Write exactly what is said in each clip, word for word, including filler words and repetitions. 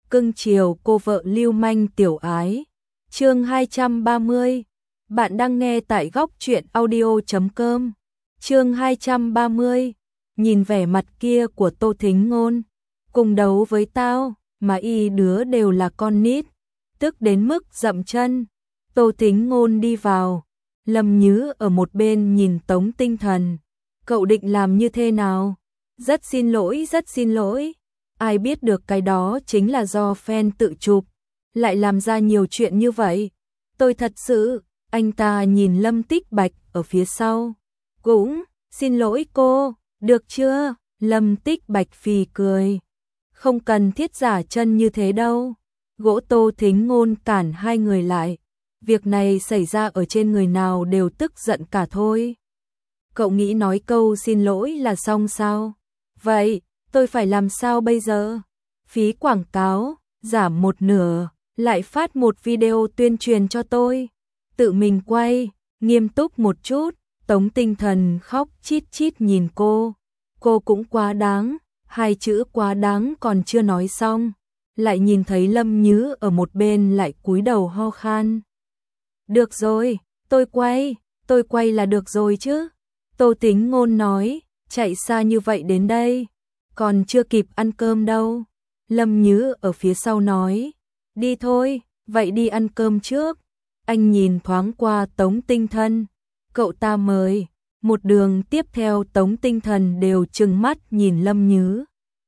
cưng chiều cô vợ lưu manh tiểu ái. Chương hai trăm ba mươi. Bạn đang nghe tại góc truyện audio chấm com. Chương hai trăm ba mươi. Nhìn vẻ mặt kia của Tô Thính Ngôn, cùng đấu với tao, mà y đứa đều là con nít, tức đến mức dậm chân. Tô Thính Ngôn đi vào, Lâm Nhứ ở một bên nhìn Tống Tinh Thần. Cậu định làm như thế nào? Rất xin lỗi, rất xin lỗi. Ai biết được cái đó chính là do fan tự chụp, lại làm ra nhiều chuyện như vậy. Tôi thật sự, anh ta nhìn Lâm Tích Bạch ở phía sau. Cũng, xin lỗi cô, được chưa? Lâm Tích Bạch phì cười. Không cần thiết giả chân như thế đâu. Gỗ Tô Thính Ngôn cản hai người lại. Việc này xảy ra ở trên người nào đều tức giận cả thôi. Cậu nghĩ nói câu xin lỗi là xong sao? Vậy, tôi phải làm sao bây giờ? Phí quảng cáo, giảm một nửa, lại phát một video tuyên truyền cho tôi. Tự mình quay, nghiêm túc một chút. Tống Tinh Thần khóc chít chít nhìn cô. Cô cũng quá đáng, hai chữ quá đáng còn chưa nói xong. Lại nhìn thấy Lâm Nhứ ở một bên lại cúi đầu ho khan. Được rồi, tôi quay, tôi quay là được rồi chứ. Tô Thính Ngôn nói, chạy xa như vậy đến đây, còn chưa kịp ăn cơm đâu. Lâm Nhứ ở phía sau nói, đi thôi, vậy đi ăn cơm trước. Anh nhìn thoáng qua Tống Tinh Thần, cậu ta mời. Một đường tiếp theo Tống Tinh Thần đều trừng mắt nhìn Lâm Nhứ.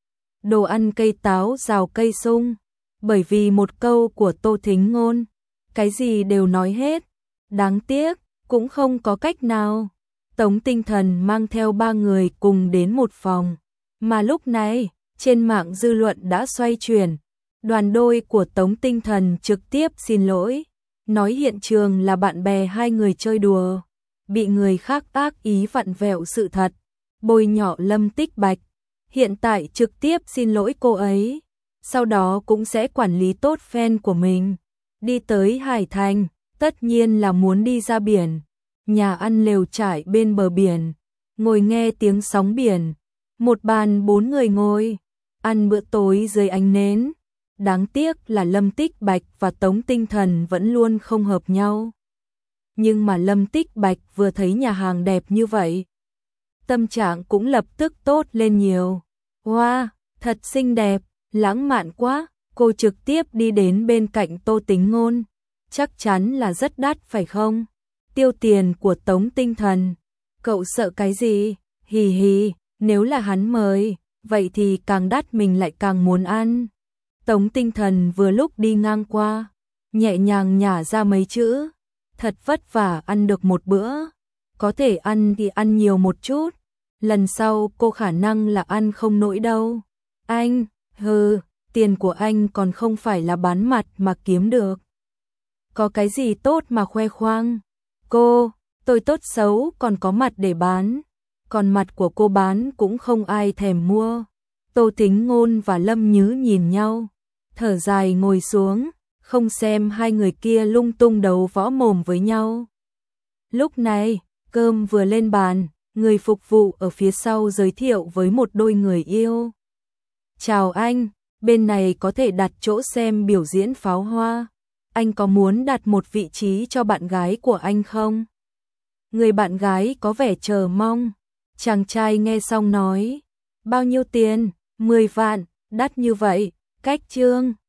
Đồ ăn cây táo rào cây sung, bởi vì một câu của Tô Thính Ngôn, cái gì đều nói hết. Đáng tiếc, cũng không có cách nào. Tống Tinh Thần mang theo ba người cùng đến một phòng. Mà lúc này, trên mạng dư luận đã xoay chuyển. Đoàn đôi của Tống Tinh Thần trực tiếp xin lỗi, nói hiện trường là bạn bè hai người chơi đùa, bị người khác ác ý vặn vẹo sự thật, bôi nhọ Lâm Tích Bạch. Hiện tại trực tiếp xin lỗi cô ấy, sau đó cũng sẽ quản lý tốt fan của mình. Đi tới Hải Thành, tất nhiên là muốn đi ra biển. Nhà ăn lều trải bên bờ biển, ngồi nghe tiếng sóng biển. Một bàn bốn người ngồi, ăn bữa tối dưới ánh nến. Đáng tiếc là Lâm Tích Bạch và Tống Tinh Thần vẫn luôn không hợp nhau. Nhưng mà Lâm Tích Bạch vừa thấy nhà hàng đẹp như vậy, tâm trạng cũng lập tức tốt lên nhiều. Wow, thật xinh đẹp, lãng mạn quá. Cô trực tiếp đi đến bên cạnh Tô Thính Ngôn. Chắc chắn là rất đắt phải không? Tiêu tiền của Tống Tinh Thần. Cậu sợ cái gì? Hì hì, nếu là hắn mời, vậy thì càng đắt mình lại càng muốn ăn. Tống Tinh Thần vừa lúc đi ngang qua, nhẹ nhàng nhả ra mấy chữ. Thật vất vả ăn được một bữa, có thể ăn thì ăn nhiều một chút. Lần sau cô khả năng là ăn không nổi đâu. Anh, hừ, tiền của anh còn không phải là bán mặt mà kiếm được. Có cái gì tốt mà khoe khoang? Cô, tôi tốt xấu còn có mặt để bán, còn mặt của cô bán cũng không ai thèm mua. Tô Thính Ngôn và Lâm Nhứ nhìn nhau, thở dài ngồi xuống, không xem hai người kia lung tung đấu võ mồm với nhau. Lúc này, cơm vừa lên bàn, người phục vụ ở phía sau giới thiệu với một đôi người yêu. Chào anh, bên này có thể đặt chỗ xem biểu diễn pháo hoa. Anh có muốn đặt một vị trí cho bạn gái của anh không? Người bạn gái có vẻ chờ mong. Chàng trai nghe xong nói, bao nhiêu tiền? mười vạn, đắt như vậy, cách trương.